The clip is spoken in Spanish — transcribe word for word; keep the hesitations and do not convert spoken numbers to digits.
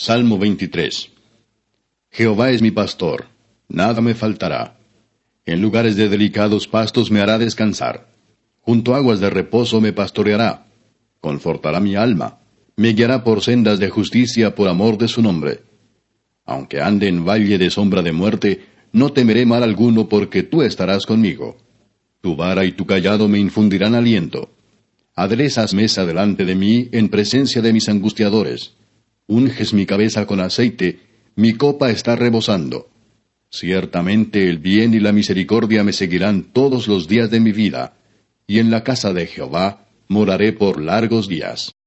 Salmo veintitrés. Jehová es mi pastor, nada me faltará. En lugares de delicados pastos me hará descansar. Junto a aguas de reposo me pastoreará. Confortará mi alma. Me guiará por sendas de justicia por amor de su nombre. Aunque ande en valle de sombra de muerte, no temeré mal alguno porque tú estarás conmigo. Tu vara y tu cayado me infundirán aliento. Aderezas mesa delante de mí en presencia de mis angustiadores. Unges mi cabeza con aceite, mi copa está rebosando. Ciertamente el bien y la misericordia me seguirán todos los días de mi vida, y en la casa de Jehová moraré por largos días.